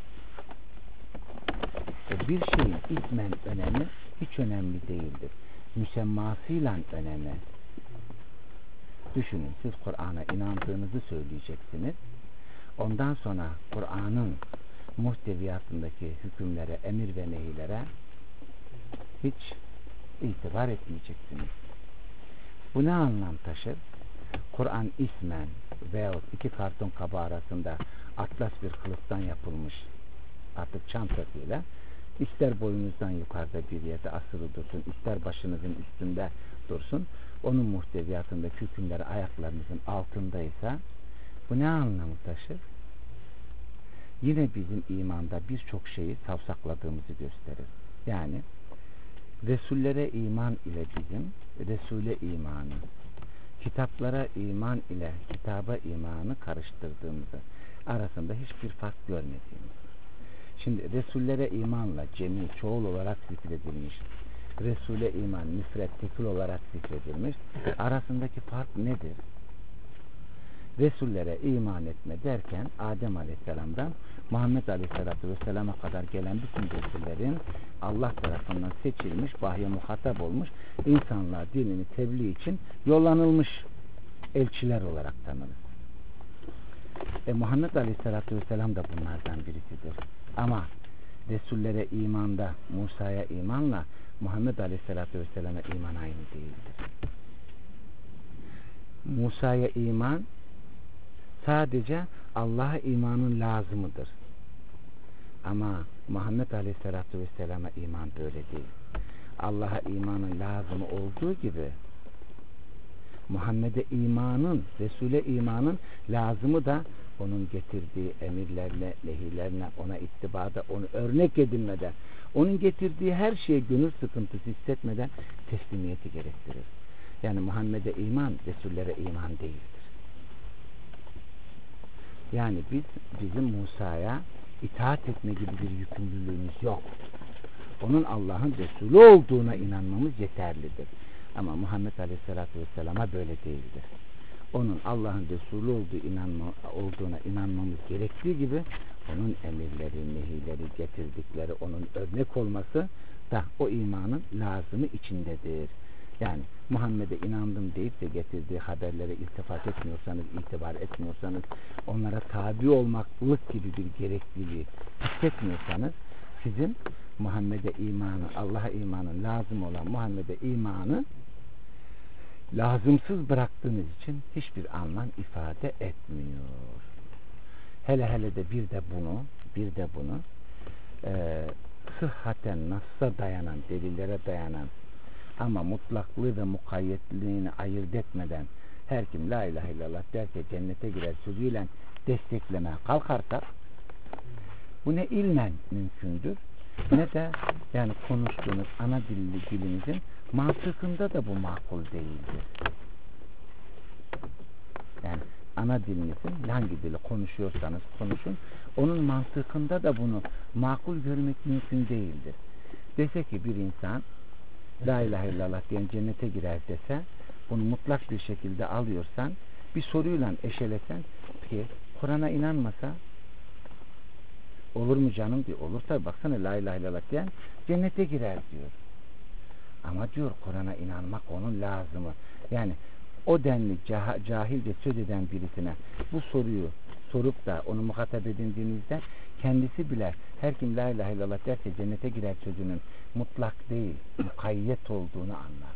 Bir şeyin ismen önemi hiç önemli değildir. Müsemmasıyla önemi. Düşünün, siz Kur'an'a inandığınızı söyleyeceksiniz. Ondan sonra Kur'an'ın muhteviyatındaki hükümlere, emir ve nehilere hiç itibar etmeyeceksiniz. Bu ne anlam taşır? Kur'an ismen veyahut iki karton kaba arasında atlas bir kılıftan yapılmış artık çantasıyla ister boyunuzdan yukarıda bir yerde asılı dursun, ister başınızın üstünde dursun, onun muhteviyatındaki hükümleri ayaklarınızın altındaysa bu ne anlamı taşır? Yine bizim imanda birçok şeyi savsakladığımızı gösterir. Yani Resullere iman ile bizim Resul'e imanı, kitaplara iman ile kitaba imanı karıştırdığımızı, arasında hiçbir fark görmediğimiz. Şimdi Resullere imanla cemi, çoğul olarak zikredilmiş, Resul'e iman müfret, tekil olarak zikredilmiş, arasındaki fark nedir? Resullere iman etme derken Adem Aleyhisselam'dan Muhammed Aleyhisselatü Vesselam'a kadar gelen bütün Resullerin Allah tarafından seçilmiş, vahye muhatap olmuş, insanlığa dinini tebliğ için yollanılmış elçiler olarak tanınır. Muhammed Aleyhisselatü Vesselam da bunlardan birisidir. Ama Resullere imanda, Musa'ya imanla Muhammed Aleyhisselatü Vesselam'a iman aynı değildir. Musa'ya iman sadece Allah'a imanın lazımıdır. Ama Muhammed Aleyhisselatü Vesselam'a iman böyle değil. Allah'a imanın lazımı olduğu gibi Muhammed'e imanın, Resul'e imanın lazımı da onun getirdiği emirlerle, nehirlerle, ona ittibada, onu örnek edinmeden, onun getirdiği her şeye gönül sıkıntısı hissetmeden teslimiyeti gerektirir. Yani Muhammed'e iman, Resullere iman değildir. Yani bizim Musa'ya itaat etme gibi bir yükümlülüğümüz yok. Onun Allah'ın Resulü olduğuna inanmamız yeterlidir. Ama Muhammed Aleyhisselatü Vesselam'a böyle değildir. Onun Allah'ın Resulü olduğuna inanmamız gerektiği gibi onun emirleri, nehirleri, getirdikleri, onun örnek olması da o imanın lazımı içindedir. Yani Muhammed'e inandım deyip de getirdiği haberlere iltifat etmiyorsanız, itibar etmiyorsanız, onlara tabi olmaklık gibi bir gerekliliği hissetmiyorsanız, sizin Muhammed'e imanı, Allah'a imanın lazım olan Muhammed'e imanı lazımsız bıraktığınız için hiçbir anlam ifade etmiyor. Hele de bir de bunu sıhhaten, nassa dayanan, delillere dayanan ama mutlaklığı ve mukayyetliğini ayırt etmeden her kim la ilahe illallah derse cennete girer sözüyle desteklemeye kalkarsak bu ne ilmen mümkündür ne de yani konuştuğunuz ana dilinizin mantıkında da bu makul değildir. Yani ana dilinizin hangi dili konuşuyorsanız konuşun, onun mantıkında da bunu makul görmek mümkün değildir. Dese ki bir insan la ilahe illallah diyen cennete girer dese, bunu mutlak bir şekilde alıyorsan, bir soruyla eşelesen ki Kur'an'a inanmasa olur mu canım diyor. Olur tabi, baksana la ilahe illallah diyen cennete girer diyor. Ama diyor Kur'an'a inanmak onun lazımı. Yani o denli cahilce söz eden birisine bu soruyu sorup da onu muhatap edindiğinizde kendisi bile her kim la ilahe illallah derse cennete girer sözünün mutlak değil, mukayyet olduğunu anlar.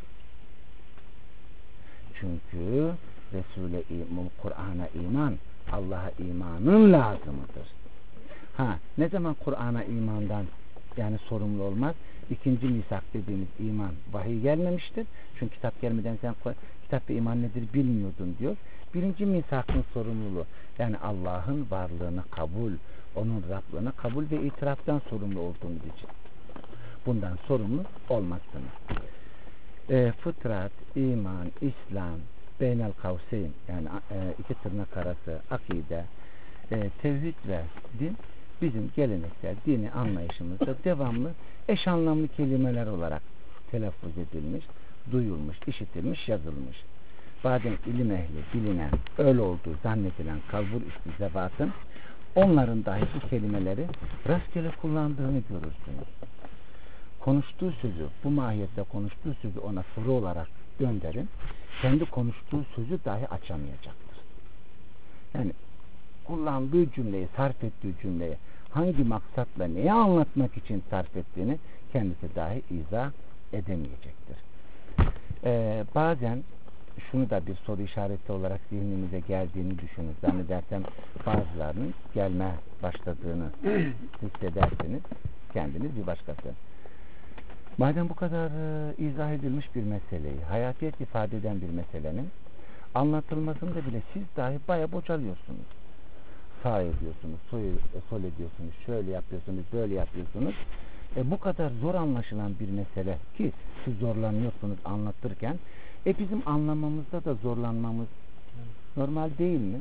Çünkü Resul'e, Kur'an'a iman, Allah'a imanın lazımıdır. Ne zaman Kur'an'a imandan yani sorumlu olmaz? İkinci misak dediğimiz iman vahiy gelmemiştir. Çünkü kitap gelmeden sen kitap ve iman nedir bilmiyordun diyor. Birinci misakın sorumluluğu yani Allah'ın varlığını kabul, onun Rablığını kabul ve itiraftan sorumlu olduğunuz için. Bundan sorumlu olmazsınız. Fıtrat, iman, İslam, beynel kavseyn yani iki tırnak arası akide, tevhid ve din bizim geleneksel dini anlayışımızda devamlı eş anlamlı kelimeler olarak telaffuz edilmiş, duyulmuş, işitilmiş, yazılmış. Bazen ilim ehli bilinen, öyle olduğu zannedilen kalbur üstü zevatın onların dahi bu kelimeleri rastgele kullandığını görürsünüz. Konuştuğu sözü, bu mahiyette konuştuğu sözü ona soru olarak gönderin, kendi konuştuğu sözü dahi açamayacaktır. Yani kullandığı cümleyi, sarf ettiği cümleyi hangi maksatla neyi anlatmak için sarf ettiğini kendisi dahi izah edemeyecektir. Bazen şunu da bir soru işareti olarak zihnimize geldiğini düşünün. Zannedersem bazılarının gelme başladığını hissedersiniz. Kendiniz bir başkası. Madem bu kadar izah edilmiş bir meseleyi, hayatiyet ifade eden bir meselenin anlatılmasında bile siz dahi bayağı bocalıyorsunuz. Sağ ediyorsunuz, sol ediyorsunuz, şöyle yapıyorsunuz, böyle yapıyorsunuz. Bu kadar zor anlaşılan bir mesele ki siz zorlanıyorsunuz anlatırken bizim anlamamızda da zorlanmamız normal değil mi?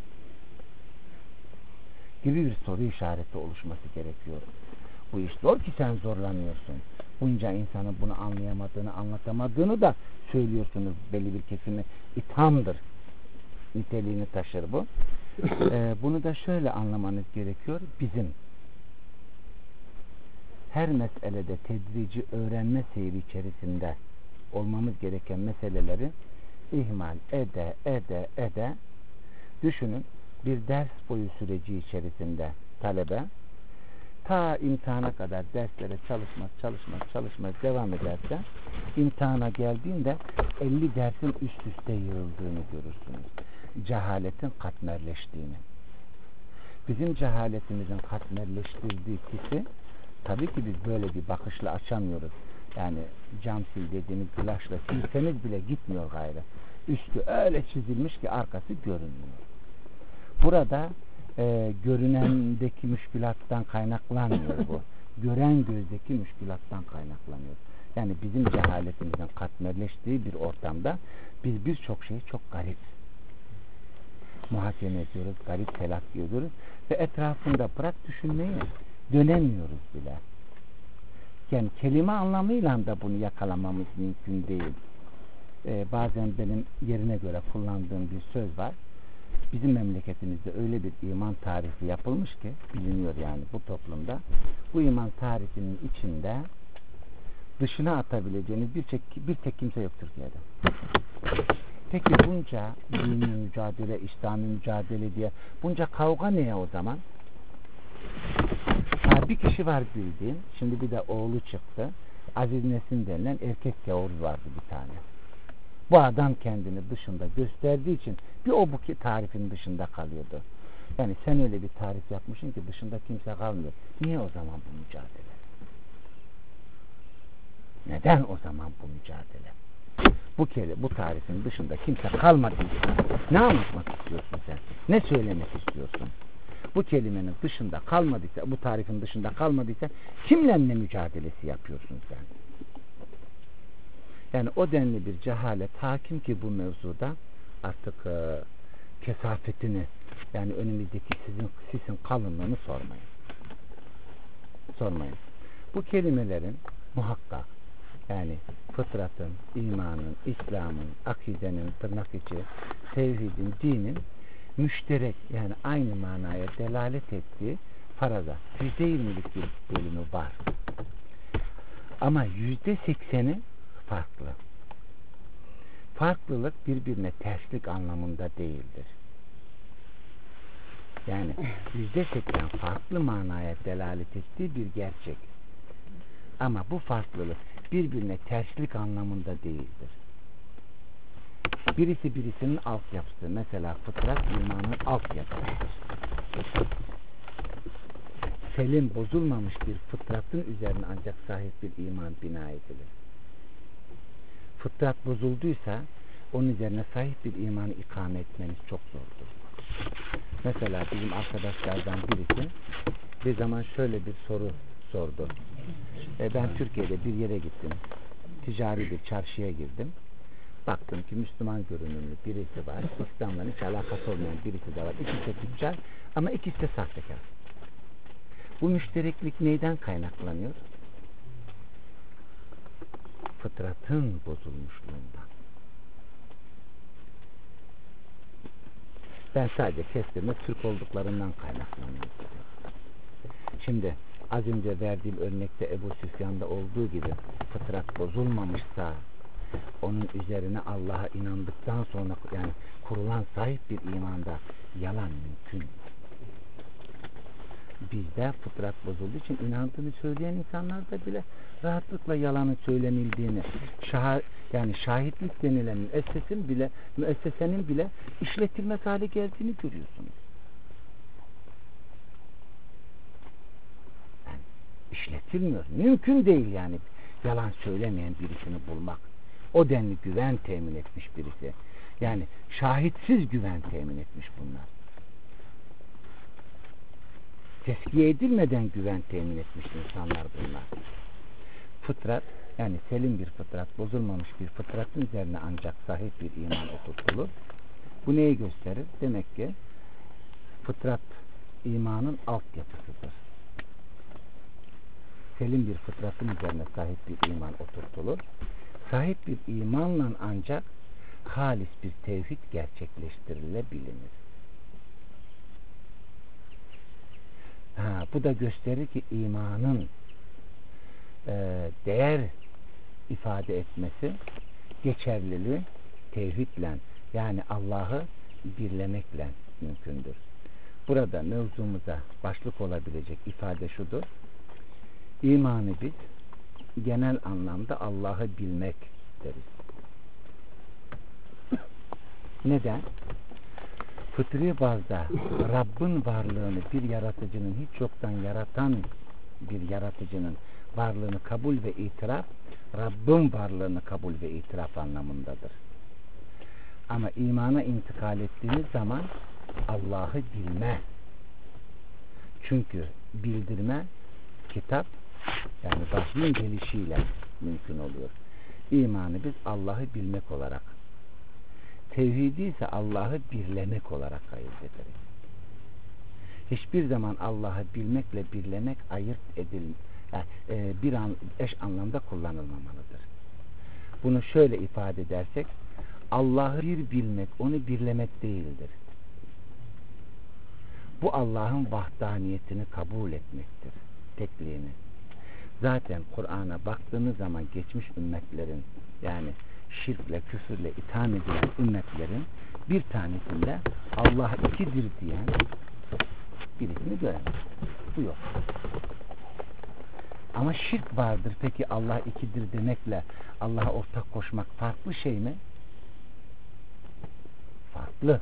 Gibi bir soru işareti oluşması gerekiyor. Bu iş zor ki sen zorlanıyorsun. Bunca insanın bunu anlayamadığını, anlatamadığını da söylüyorsunuz. Belli bir kesimi ithamdır. Niteliğini taşır bu. Bunu da şöyle anlamanız gerekiyor. Bizim her meselede tedrici öğrenme seyri içerisinde olmamız gereken meseleleri ihmal ede düşünün bir ders boyu süreci içerisinde talebe ta imtihana kadar derslere çalışmaz devam ederse imtihana geldiğinde 50 dersin üst üste yığıldığını görürsünüz. Cehaletin katmerleştiğini. Bizim cehaletimizin katmerleştirdiği kişi tabii ki biz böyle bir bakışla açamıyoruz. Yani cam sil dediğimiz flaşla silseniz bile gitmiyor gayrı. Üstü öyle çizilmiş ki arkası görünmüyor. Burada görünendeki müşkülattan kaynaklanmıyor bu. Gören gözdeki müşkülattan kaynaklanıyor. Yani bizim cehaletimizin katmerleştiği bir ortamda biz birçok şeyi çok garip muhakeme ediyoruz, garip telakki ediyoruz ve etrafında bırak düşünmeyi dönemiyoruz bile. Yani kelime anlamıyla da bunu yakalamamız mümkün değil. Bazen benim yerine göre kullandığım bir söz var. Bizim memleketimizde öyle bir iman tarifi yapılmış ki biliniyor yani bu toplumda. Bu iman tarifinin içinde dışına atabileceğiniz bir tek kimse yok Türkiye'de. Peki bunca dini mücadele, İslami mücadele diye bunca kavga neye o zaman? Bir kişi var bildiğin, şimdi bir de oğlu çıktı. Aziz Nesin denilen erkek gavur vardı bir tane. Bu adam kendini dışında gösterdiği için bir o bu tarifin dışında kalıyordu. Yani sen öyle bir tarif yapmışsın ki dışında kimse kalmıyor. Niye o zaman bu mücadele? Neden o zaman bu mücadele? Bu tarifin dışında kimse kalmadıysa ne anlatmak istiyorsun sen? Ne söylemek istiyorsun? Bu kelimenin dışında kalmadıysa, bu tarifin dışında kalmadıysa kimle ne mücadelesi yapıyorsun sen? Yani o denli bir cehalet hakim ki bu mevzuda artık kesafetini yani önümüzdeki sisin kalınlığını sormayın. Bu kelimelerin muhakkak yani fıtratın, imanın, İslam'ın, akidenin, tırnak içi, tevhidin, dinin müşterek yani aynı manaya delalet ettiği faraza %20'lik bir bölümü var. Ama %80'i farklı. Farklılık birbirine terslik anlamında değildir. Yani %80 farklı manaya delalet ettiği bir gerçek. Ama bu farklılık birbirine terslik anlamında değildir. Birisi birisinin altyapısı. Mesela fıtrat imanın altyapısıdır. Selim, bozulmamış bir fıtratın üzerine ancak sahip bir iman bina edilir. Fıtrat bozulduysa onun üzerine sahip bir imanı ikame etmeniz çok zordur. Mesela bizim arkadaşlardan birisi bir zaman şöyle bir soru sordu. Ben Türkiye'de bir yere gittim. Ticari bir çarşıya girdim. Baktım ki Müslüman görünümlü birisi var. İslam'la hiç alakası olmayan birisi de var. İkisi de tüccar ama ikisi de sahtekar. Bu müştereklik neyden kaynaklanıyor? Fıtratın bozulmuşluğundan. Ben sadece kestirme Türk olduklarından kaynaklanıyor. Şimdi az önce verdiğim örnekte Ebu Süfyan'da olduğu gibi fıtrat bozulmamışsa onun üzerine Allah'a inandıktan sonra yani kurulan sahip bir imanda yalan mümkün. Bizde fıtrat bozulduğu için inandığını söyleyen insanlarda bile rahatlıkla yalanın söylenildiğini, yani şahitlik denilen müessesenin bile işletilmez hale geldiğini görüyorsunuz. Yani işletilmiyor. Mümkün değil yani yalan söylemeyen birisini bulmak. O denli güven temin etmiş birisi. Yani şahitsiz güven temin etmiş bunlar. Tezkiye edilmeden güven temin etmiş insanlar bunlar. Fıtrat, yani selim bir fıtrat, bozulmamış bir fıtratın üzerine ancak sahip bir iman oturtulur. Bu neyi gösterir? Demek ki fıtrat imanın altyapısıdır. Selim bir fıtratın üzerine sahip bir iman oturtulur. Sahip bir imanla ancak halis bir tevhid gerçekleştirilebilir. Bu da gösterir ki imanın değer ifade etmesi geçerliliği tevhidle, yani Allah'ı birlemekle mümkündür. Burada mevzumuza başlık olabilecek ifade şudur: İmanı biz genel anlamda Allah'ı bilmek deriz. Neden? Fıtri bazda Rabbin varlığını, bir yaratıcının, hiç yoktan yaratan bir yaratıcının varlığını kabul ve itiraf, Rabbin varlığını kabul ve itiraf anlamındadır. Ama imana intikal ettiğimiz zaman Allah'ı bilme. Çünkü bildirme kitap, yani vahyin gelişiyle mümkün oluyor. İmanı biz Allah'ı bilmek olarak, tevhidi ise Allah'ı birlemek olarak ayırt ederiz. Hiçbir zaman Allah'ı bilmekle birlemek ayırt bir eş anlamda kullanılmamalıdır. Bunu şöyle ifade edersek, Allah'ı bir bilmek, onu birlemek değildir. Bu Allah'ın vahdaniyetini kabul etmektir, tekliğini. Zaten Kur'an'a baktığınız zaman geçmiş ümmetlerin, yani şirkle, küfürle itham edilen ümmetlerin bir tanesinde Allah ikidir diyen birisini göremez. Bu yok. Ama şirk vardır. Peki Allah ikidir demekle Allah'a ortak koşmak farklı şey mi? Farklı.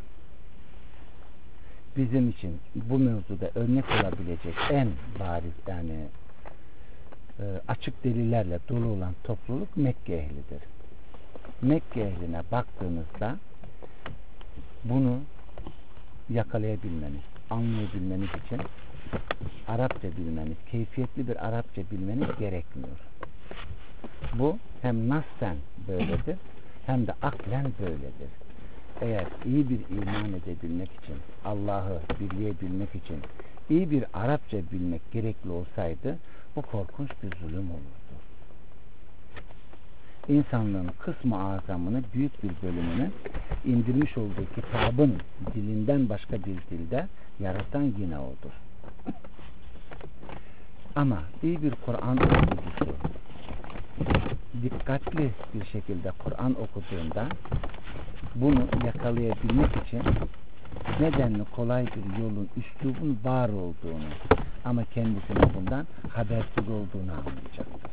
Bizim için bu mevzuda örnek olabilecek en bariz, yani açık delillerle dolu olan topluluk Mekke ehlidir. Mekke ehline baktığınızda bunu yakalayabilmeniz, anlayabilmeniz için Arapça bilmeniz, keyfiyetli bir Arapça bilmeniz gerekmiyor. Bu hem nassen böyledir, hem de aklen böyledir. Eğer iyi bir iman edebilmek için, Allah'ı birleyebilmek için iyi bir Arapça bilmek gerekli olsaydı, bu korkunç bir zulüm olurdu. İnsanlığın kısmı azamını, büyük bir bölümünü indirmiş olduğu kitabın dilinden başka bir dilde yaratan yine odur. Ama iyi bir Kur'an okuyucusu, dikkatli bir şekilde Kur'an okuduğunda bunu yakalayabilmek için nedenli kolay bir yolun, üslubun var olduğunu ama kendisinin bundan habersiz olduğunu anlayacaktır.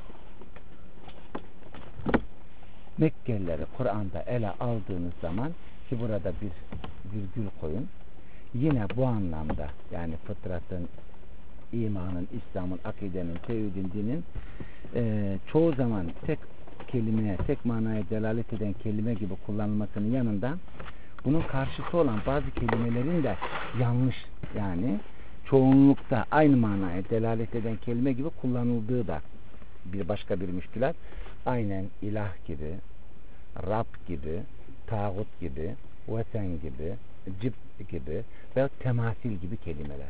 Mekkelileri Kur'an'da ele aldığınız zaman, ki burada bir virgül koyun, yine bu anlamda, yani fıtratın, imanın, İslam'ın, akidenin, tevhidin, dinin çoğu zaman tek kelimeye, tek manaya delalet eden kelime gibi kullanılmasının yanında bunun karşısı olan bazı kelimelerin de yanlış, yani çoğunlukta aynı manaya delalet eden kelime gibi kullanıldığı da bir başka bir müşkülat. Aynen ilah gibi, Rab gibi, tağut gibi, vesen gibi, cibt gibi veya temasil gibi kelimeler.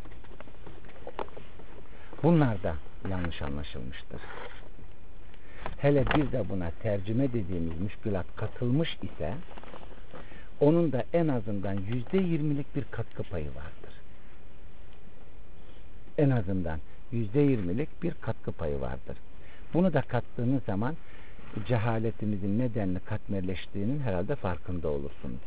Bunlar da yanlış anlaşılmıştır. Hele bir de buna tercüme dediğimiz müşkülat katılmış ise onun da en azından %20'lik bir katkı payı vardır. En azından %20'lik bir katkı payı vardır. Bunu da kattığınız zaman cehaletimizin nedenli katmerleştiğinin herhalde farkında olursunuz.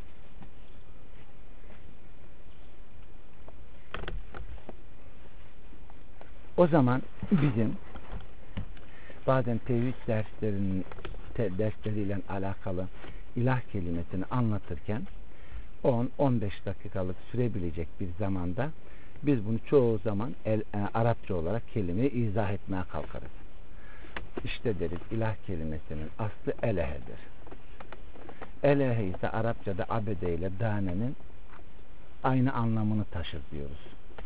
O zaman bizim bazen tevhid dersleriyle alakalı ilah kelimesini anlatırken 10-15 dakikalık sürebilecek bir zamanda biz bunu çoğu zaman Arapça olarak kelimeyi izah etmeye kalkarız. İşte deriz, ilah kelimesinin aslı elehedir. Elehe ise Arapçada abede ile danenin aynı anlamını taşır diyoruz.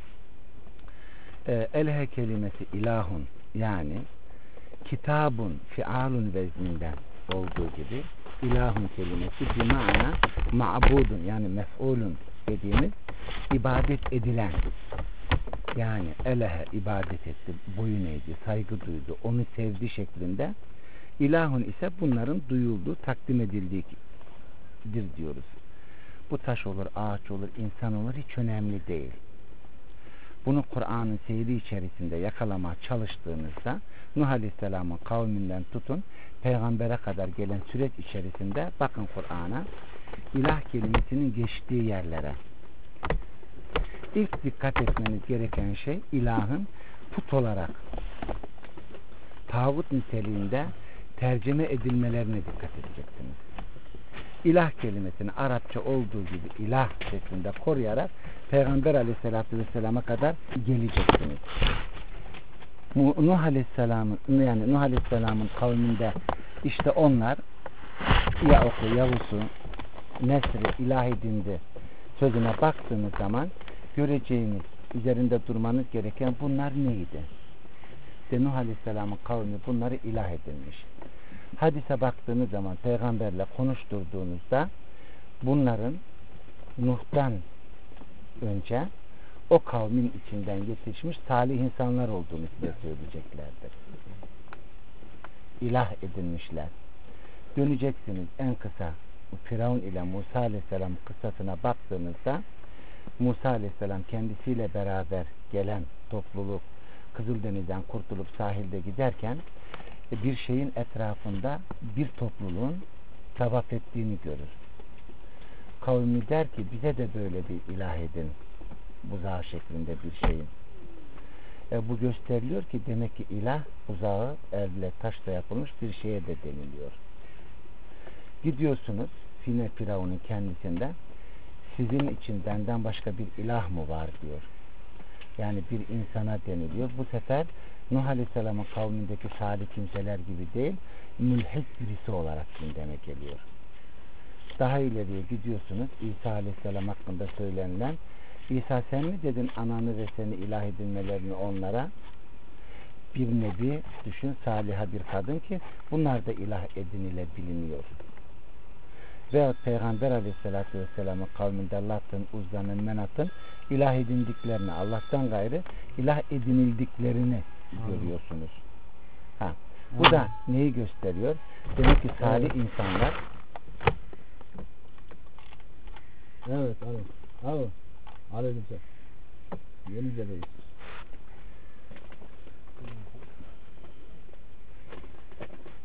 Elehe kelimesi ilahun, yani kitabun, fialun vezninden olduğu gibi ilahun kelimesi bir mana ma'budun, yani mef'ulun dediğimiz ibadet edilen, yani elehe ibadet etti, boyun eğdi, saygı duydu, onu sevdi şeklinde. İlahun ise bunların duyulduğu, takdim edildiğidir diyoruz. Bu taş olur, ağaç olur, insan olur, hiç önemli değil. Bunu Kur'an'ın seyri içerisinde yakalamaya çalıştığınızda Nuh Aleyhisselam'ın kavminden tutun peygambere kadar gelen süreç içerisinde bakın Kur'an'a, ilah kelimesinin geçtiği yerlere. İlk dikkat etmeniz gereken şey ilahın put olarak tağut niteliğinde tercüme edilmelerine dikkat edeceksiniz. İlah kelimesini Arapça olduğu gibi ilah şeklinde koruyarak Peygamber Aleyhisselatü Vesselam'a kadar geleceksiniz. Nuh Aleyhisselam'ın kavminde işte onlar Ya'uku, Yavuz'u, Nesri, ilah edindi sözüne baktığınız zaman göreceğiniz, üzerinde durmanız gereken bunlar neydi? İşte Nuh Aleyhisselam'ın kavmi bunları ilah edinmiş. Hadise baktığınız zaman peygamberle konuşturduğunuzda bunların Nuh'tan önce o kavmin içinden yetişmiş salih insanlar olduğunu size söyleyeceklerdir. İlah edinmişler. Döneceksiniz en kısa Firavun ile Musa Aleyhisselam kıssasına baktığınızda Musa Aleyhisselam kendisiyle beraber gelen topluluk Kızıldeniz'den kurtulup sahilde giderken bir şeyin etrafında bir topluluğun tavaf ettiğini görür. Kavmi der ki bize de böyle bir ilah edin, buzağı şeklinde bir şeyin. Bu gösteriliyor ki demek ki ilah buzağı elle taşla yapılmış bir şeye de deniliyor. Gidiyorsunuz yine Firavun'un kendisinde sizin için benden başka bir ilah mı var diyor. Yani bir insana deniliyor. Bu sefer Nuh Aleyhisselam'ın kavmindeki salih kimseler gibi değil, mülhid birisi olarak gündeme geliyor. Daha ileriye gidiyorsunuz, İsa Aleyhisselam hakkında söylenilen, İsa sen mi dedin ananı ve seni ilah edinmelerini onlara? Bir nebi düşün, saliha bir kadın ki bunlar da ilah edinilebiliniyor. Veyahut Peygamber Aleyhisselatü Vesselam'ın kavminde Lat'ın, Uzza'nın, Menat'ın ilah edindiklerini, Allah'tan gayrı ilah edinildiklerini görüyorsunuz. Bu da neyi gösteriyor? Demek ki salih insanlar. Evet, abi. Aleykümselam. Yenice'deyiz.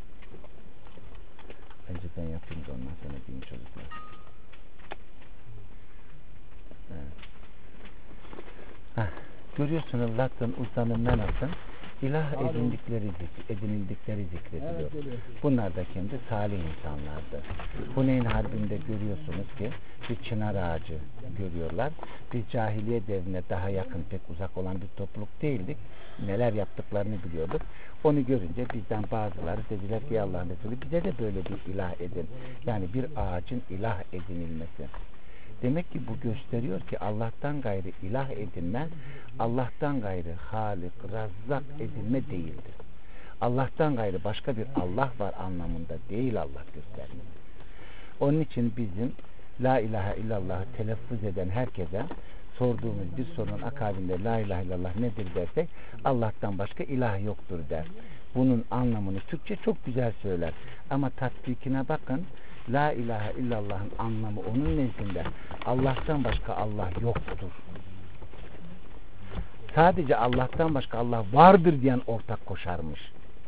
şimdi ondan sonra din çocuklar. Evet. Heh, görüyorsunuz Lat'ın, Uzza'nın, Menat'ın ilah edinildikleri zikrediliyor. Evet, geliyor. Bunlar da kendi salih insanlardı. Huneyn Harbi'nde görüyorsunuz ki bir çınar ağacı görüyorlar. Biz cahiliye devrine daha yakın, pek uzak olan bir topluluk değildik. Neler yaptıklarını biliyorduk. Onu görünce bizden bazıları dediler ki Allah'ın Resulü bize de böyle bir ilah edin. Yani bir ağacın ilah edinilmesi. Demek ki bu gösteriyor ki Allah'tan gayrı ilah edinme, Allah'tan gayrı Halik, Razzak edinme değildir. Allah'tan gayrı başka bir Allah var anlamında değil Allah göstermesi. Onun için bizim La ilahe illallah'ı telaffuz eden herkese sorduğumuz bir sorunun akabinde La ilahe illallah nedir dersek Allah'tan başka ilah yoktur der. Bunun anlamını Türkçe çok güzel söyler. Ama tatbikine bakın, La ilahe illallah'ın anlamı onun nezdinde Allah'tan başka Allah yoktur. Sadece Allah'tan başka Allah vardır diyen ortak koşarmış.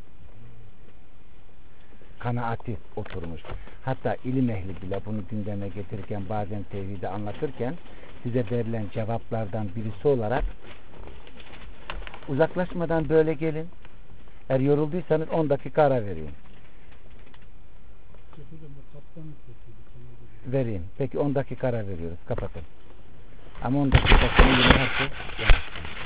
Kanaati oturmuş. Hatta ilim ehli bile bunu gündeme getirirken bazen tevhidi anlatırken size verilen cevaplardan birisi olarak uzaklaşmadan böyle gelin. Eğer yorulduysanız 10 dakika ara vereyim. Vereyim. Peki 10 dakika ara veriyoruz. Kapatın. Ama 10 dakika sonra yine herkes